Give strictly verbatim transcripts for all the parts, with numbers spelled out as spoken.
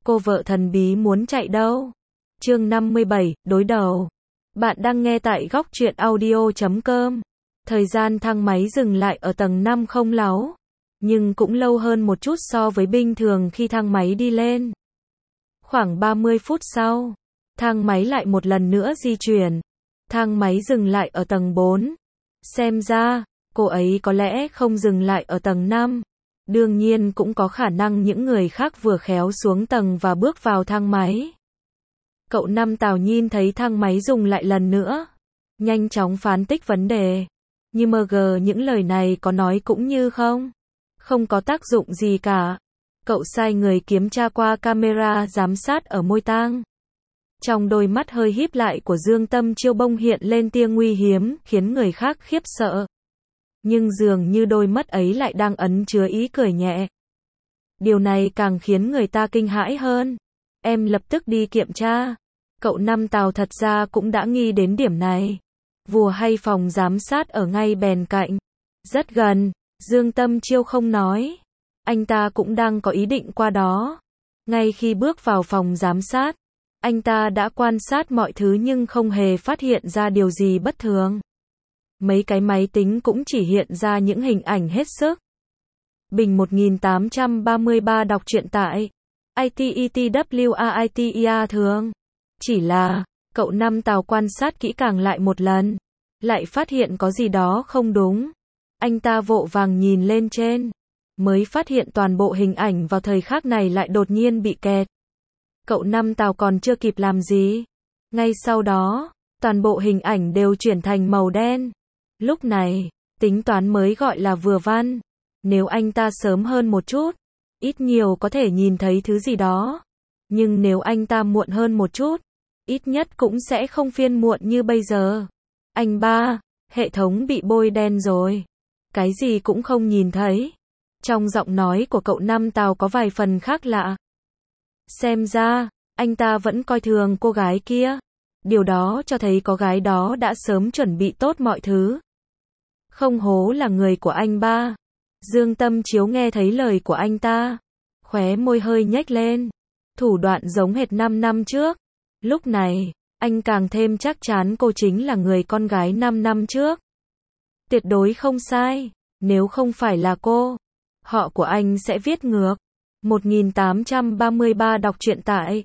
cô vợ thần bí muốn chạy đâu? Chương năm mươi bảy, đối đầu. Bạn đang nghe tại góc truyện audio chấm com. Thời gian thang máy dừng lại ở tầng năm không láo, nhưng cũng lâu hơn một chút so với bình thường khi thang máy đi lên. Khoảng ba mươi phút sau, thang máy lại một lần nữa di chuyển. Thang máy dừng lại ở tầng bốn. Xem ra, cô ấy có lẽ không dừng lại ở tầng năm. Đương nhiên cũng có khả năng những người khác vừa khéo xuống tầng và bước vào thang máy. Cậu Năm Tào nhìn thấy thang máy dùng lại lần nữa, nhanh chóng phán tích vấn đề. Nhưng mg những lời này có nói cũng như không. Không có tác dụng gì cả. Cậu sai người kiểm tra qua camera giám sát ở môi tang. Trong đôi mắt hơi híp lại của Dương Tâm Chiêu bông hiện lên tia nguy hiểm, khiến người khác khiếp sợ. Nhưng dường như đôi mắt ấy lại đang ẩn chứa ý cười nhẹ. Điều này càng khiến người ta kinh hãi hơn. Em lập tức đi kiểm tra. Cậu Năm Tào thật ra cũng đã nghi đến điểm này. Vùa hay phòng giám sát ở ngay bên cạnh. Rất gần, Dương Tâm Chiêu không nói. Anh ta cũng đang có ý định qua đó. Ngay khi bước vào phòng giám sát, anh ta đã quan sát mọi thứ nhưng không hề phát hiện ra điều gì bất thường. Mấy cái máy tính cũng chỉ hiện ra những hình ảnh hết sức. Bình một nghìn tám trăm ba mươi ba đọc truyện tại ititwaitia thường. Chỉ là, cậu Năm Tào quan sát kỹ càng lại một lần, lại phát hiện có gì đó không đúng. Anh ta vội vàng nhìn lên trên, mới phát hiện toàn bộ hình ảnh vào thời khắc này lại đột nhiên bị kẹt. Cậu Năm Tào còn chưa kịp làm gì. Ngay sau đó, toàn bộ hình ảnh đều chuyển thành màu đen. Lúc này, tính toán mới gọi là vừa văn. Nếu anh ta sớm hơn một chút, ít nhiều có thể nhìn thấy thứ gì đó. Nhưng nếu anh ta muộn hơn một chút, ít nhất cũng sẽ không phiên muộn như bây giờ. Anh ba, hệ thống bị bôi đen rồi. Cái gì cũng không nhìn thấy. Trong giọng nói của cậu Năm Tào có vài phần khác lạ. Xem ra, anh ta vẫn coi thường cô gái kia. Điều đó cho thấy cô gái đó đã sớm chuẩn bị tốt mọi thứ. Không hố là người của anh ba. Dương Tâm Chiếu nghe thấy lời của anh ta, khóe môi hơi nhếch lên. Thủ đoạn giống hệt năm năm trước. Lúc này, anh càng thêm chắc chắn cô chính là người con gái năm năm trước. Tuyệt đối không sai. Nếu không phải là cô, họ của anh sẽ viết ngược. một nghìn tám trăm ba mươi ba đọc truyện tại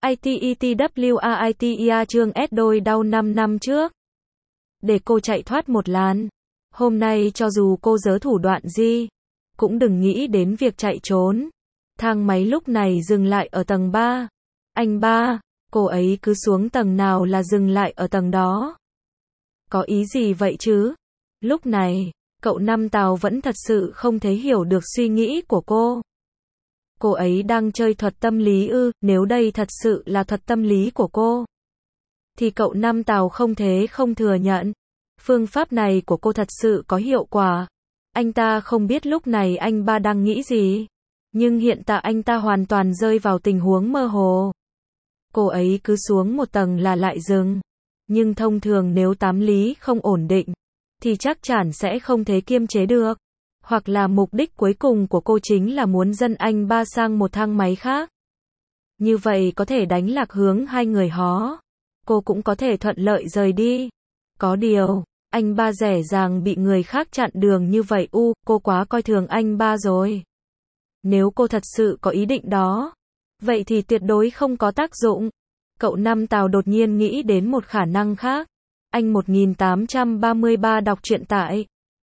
ititwaitia chương S đôi đau năm năm trước. Để cô chạy thoát một làn. Hôm nay cho dù cô giở thủ đoạn gì, cũng đừng nghĩ đến việc chạy trốn. Thang máy lúc này dừng lại ở tầng ba. Anh ba, cô ấy cứ xuống tầng nào là dừng lại ở tầng đó. Có ý gì vậy chứ? Lúc này, cậu Năm Tào vẫn thật sự không thể hiểu được suy nghĩ của cô. Cô ấy đang chơi thuật tâm lý ư? Nếu đây thật sự là thuật tâm lý của cô, thì cậu Năm Tào không thể không thừa nhận. Phương pháp này của cô thật sự có hiệu quả. Anh ta không biết lúc này anh ba đang nghĩ gì. Nhưng hiện tại anh ta hoàn toàn rơi vào tình huống mơ hồ. Cô ấy cứ xuống một tầng là lại dừng. Nhưng thông thường nếu tám lý không ổn định, thì chắc chắn sẽ không thể kiềm chế được. Hoặc là mục đích cuối cùng của cô chính là muốn dẫn anh ba sang một thang máy khác. Như vậy có thể đánh lạc hướng hai người họ. Cô cũng có thể thuận lợi rời đi. Có điều, anh ba dễ dàng bị người khác chặn đường như vậy u, cô quá coi thường anh ba rồi. Nếu cô thật sự có ý định đó, vậy thì tuyệt đối không có tác dụng. Cậu Năm Tào đột nhiên nghĩ đến một khả năng khác. Anh một nghìn tám trăm ba mươi ba đọc truyện tại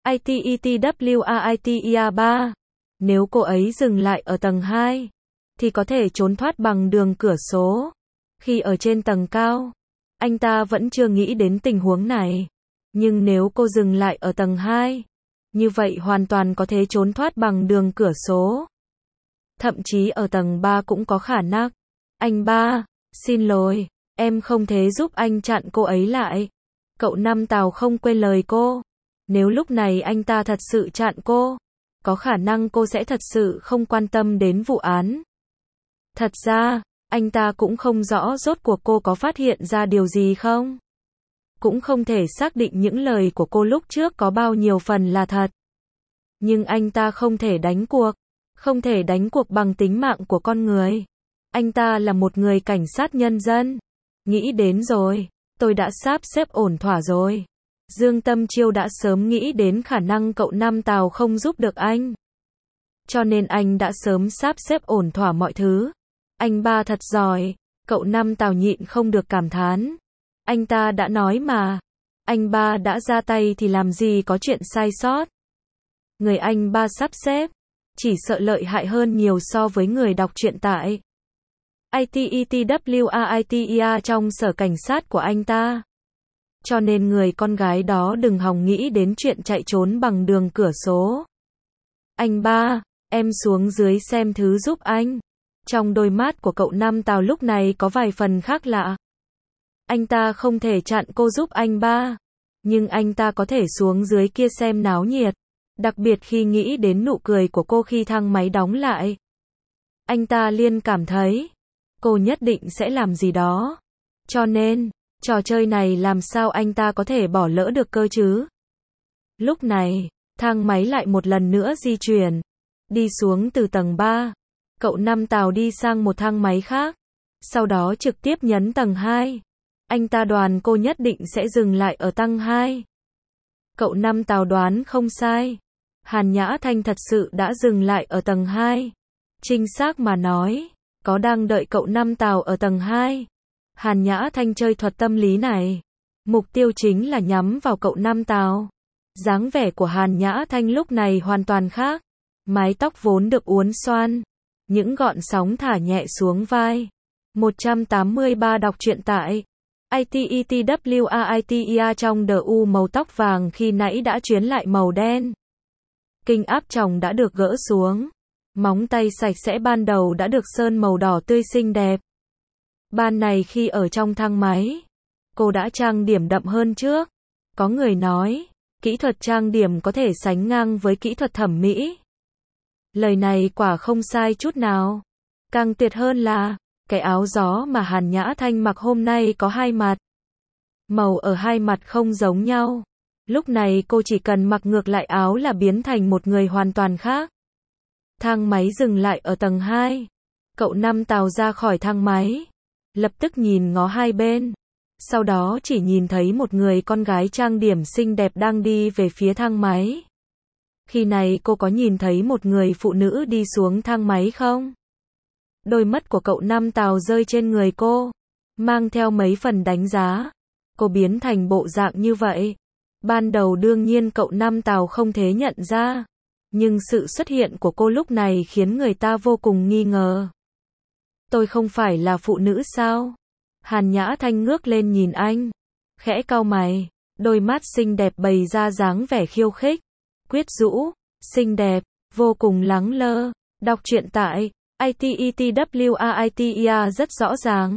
ititwaitia ba. Nếu cô ấy dừng lại ở tầng hai, thì có thể trốn thoát bằng đường cửa sổ. Khi ở trên tầng cao, anh ta vẫn chưa nghĩ đến tình huống này. Nhưng nếu cô dừng lại ở tầng hai, như vậy hoàn toàn có thể trốn thoát bằng đường cửa sổ. Thậm chí ở tầng ba cũng có khả năng. Anh ba, xin lỗi, em không thể giúp anh chặn cô ấy lại. Cậu Năm Tào không quên lời cô. Nếu lúc này anh ta thật sự chặn cô, có khả năng cô sẽ thật sự không quan tâm đến vụ án. Thật ra, anh ta cũng không rõ rốt cuộc cô có phát hiện ra điều gì không. Cũng không thể xác định những lời của cô lúc trước có bao nhiêu phần là thật. Nhưng anh ta không thể đánh cuộc. Không thể đánh cuộc bằng tính mạng của con người. Anh ta là một người cảnh sát nhân dân. Nghĩ đến rồi, tôi đã sắp xếp ổn thỏa rồi. Dương Tâm Chiêu đã sớm nghĩ đến khả năng cậu Nam Tào không giúp được anh. Cho nên anh đã sớm sắp xếp ổn thỏa mọi thứ. Anh ba thật giỏi, cậu Nam Tào nhịn không được cảm thán. Anh ta đã nói mà, anh ba đã ra tay thì làm gì có chuyện sai sót. Người anh ba sắp xếp, chỉ sợ lợi hại hơn nhiều so với người đọc truyện tại i tê e tê vê a i tê e a trong sở cảnh sát của anh ta. Cho nên người con gái đó đừng hòng nghĩ đến chuyện chạy trốn bằng đường cửa sổ. Anh ba, em xuống dưới xem thứ giúp anh. Trong đôi mắt của cậu Nam Tào lúc này có vài phần khác lạ. Anh ta không thể chặn cô giúp anh ba, nhưng anh ta có thể xuống dưới kia xem náo nhiệt. Đặc biệt khi nghĩ đến nụ cười của cô khi thang máy đóng lại. Anh ta liền cảm thấy, cô nhất định sẽ làm gì đó. Cho nên, trò chơi này làm sao anh ta có thể bỏ lỡ được cơ chứ? Lúc này, thang máy lại một lần nữa di chuyển. Đi xuống từ tầng ba. Cậu Nam Tào đi sang một thang máy khác. Sau đó trực tiếp nhấn tầng hai. Anh ta đoán cô nhất định sẽ dừng lại ở tầng hai. Cậu Nam Tào đoán không sai. Hàn Nhã Thanh thật sự đã dừng lại ở tầng hai. Chính xác mà nói, có đang đợi cậu Nam Tào ở tầng hai. Hàn Nhã Thanh chơi thuật tâm lý này. Mục tiêu chính là nhắm vào cậu Nam Tào. Dáng vẻ của Hàn Nhã Thanh lúc này hoàn toàn khác. Mái tóc vốn được uốn xoăn. Những gọn sóng thả nhẹ xuống vai. một trăm tám mươi ba đọc truyện tại i tê e tê vê a i tê e a trong đờ u màu tóc vàng khi nãy đã chuyển lại màu đen. Kinh áp tròng đã được gỡ xuống. Móng tay sạch sẽ ban đầu đã được sơn màu đỏ tươi xinh đẹp. Ban này khi ở trong thang máy, cô đã trang điểm đậm hơn trước. Có người nói, kỹ thuật trang điểm có thể sánh ngang với kỹ thuật thẩm mỹ. Lời này quả không sai chút nào. Càng tuyệt hơn là, cái áo gió mà Hàn Nhã Thanh mặc hôm nay có hai mặt. Màu ở hai mặt không giống nhau. Lúc này cô chỉ cần mặc ngược lại áo là biến thành một người hoàn toàn khác. Thang máy dừng lại ở tầng hai. Cậu Nam Tào ra khỏi thang máy. Lập tức nhìn ngó hai bên. Sau đó chỉ nhìn thấy một người con gái trang điểm xinh đẹp đang đi về phía thang máy. Khi này cô có nhìn thấy một người phụ nữ đi xuống thang máy không? Đôi mắt của cậu Nam Tào rơi trên người cô, mang theo mấy phần đánh giá. Cô biến thành bộ dạng như vậy. Ban đầu đương nhiên cậu Nam Tào không thể nhận ra. Nhưng sự xuất hiện của cô lúc này khiến người ta vô cùng nghi ngờ. Tôi không phải là phụ nữ sao? Hàn Nhã Thanh ngước lên nhìn anh. Khẽ cau mày. Đôi mắt xinh đẹp bày ra dáng vẻ khiêu khích. Quyến rũ, xinh đẹp, vô cùng lắng lơ. Đọc truyện tại i tê e tê vê a i tê e a rất rõ ràng.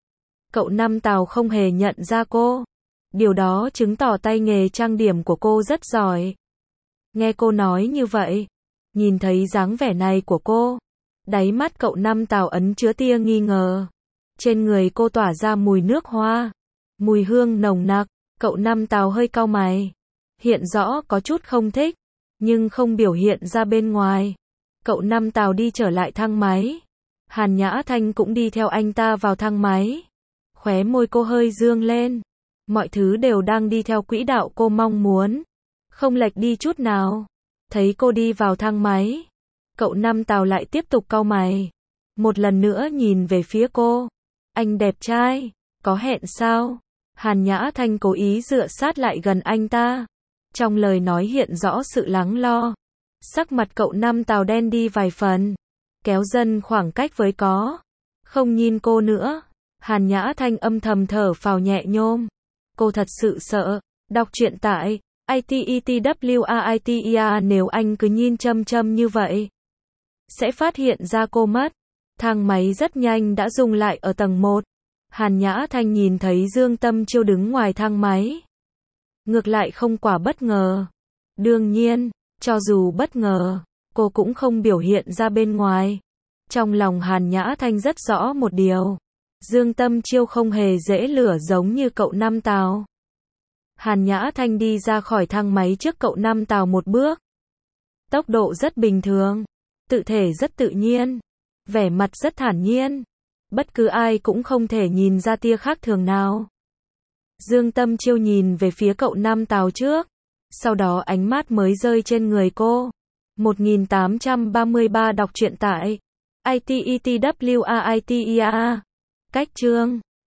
Cậu Nam Tào không hề nhận ra cô. Điều đó chứng tỏ tay nghề trang điểm của cô rất giỏi. Nghe cô nói như vậy, nhìn thấy dáng vẻ này của cô, đáy mắt cậu Nam Tào ẩn chứa tia nghi ngờ. Trên người cô tỏa ra mùi nước hoa, mùi hương nồng nặc. Cậu Nam Tào hơi cau mày, hiện rõ có chút không thích, nhưng không biểu hiện ra bên ngoài. Cậu Nam Tào đi trở lại thang máy. Hàn Nhã Thanh cũng đi theo anh ta vào thang máy. Khóe môi cô hơi dương lên. Mọi thứ đều đang đi theo quỹ đạo cô mong muốn. Không lệch đi chút nào. Thấy cô đi vào thang máy. Cậu Nam Tào lại tiếp tục cau mày. Một lần nữa nhìn về phía cô. Anh đẹp trai, có hẹn sao? Hàn Nhã Thanh cố ý dựa sát lại gần anh ta. Trong lời nói hiện rõ sự lắng lo. Sắc mặt cậu Nam Tào đen đi vài phần. Kéo dần khoảng cách với có. Không nhìn cô nữa. Hàn Nhã Thanh âm thầm thở phào nhẹ nhõm. Cô thật sự sợ. Đọc truyện tại i tê e tê vê a i tê e a nếu anh cứ nhìn chăm chăm như vậy, sẽ phát hiện ra cô mất. Thang máy rất nhanh đã dừng lại ở tầng một. Hàn Nhã Thanh nhìn thấy Dương Tâm Chiêu đứng ngoài thang máy. Ngược lại không quả bất ngờ. Đương nhiên, cho dù bất ngờ, cô cũng không biểu hiện ra bên ngoài. Trong lòng Hàn Nhã Thanh rất rõ một điều. Dương Tâm Chiêu không hề dễ lửa giống như cậu Nam Tào. Hàn Nhã Thanh đi ra khỏi thang máy trước cậu Nam Tào một bước. Tốc độ rất bình thường. Tự thể rất tự nhiên. Vẻ mặt rất thản nhiên. Bất cứ ai cũng không thể nhìn ra tia khác thường nào. Dương Tâm Chiêu nhìn về phía cậu Nam Tào trước. Sau đó ánh mắt mới rơi trên người cô. một nghìn tám trăm ba mươi ba đọc truyện tại i tê e t w a i t e a. Cách chương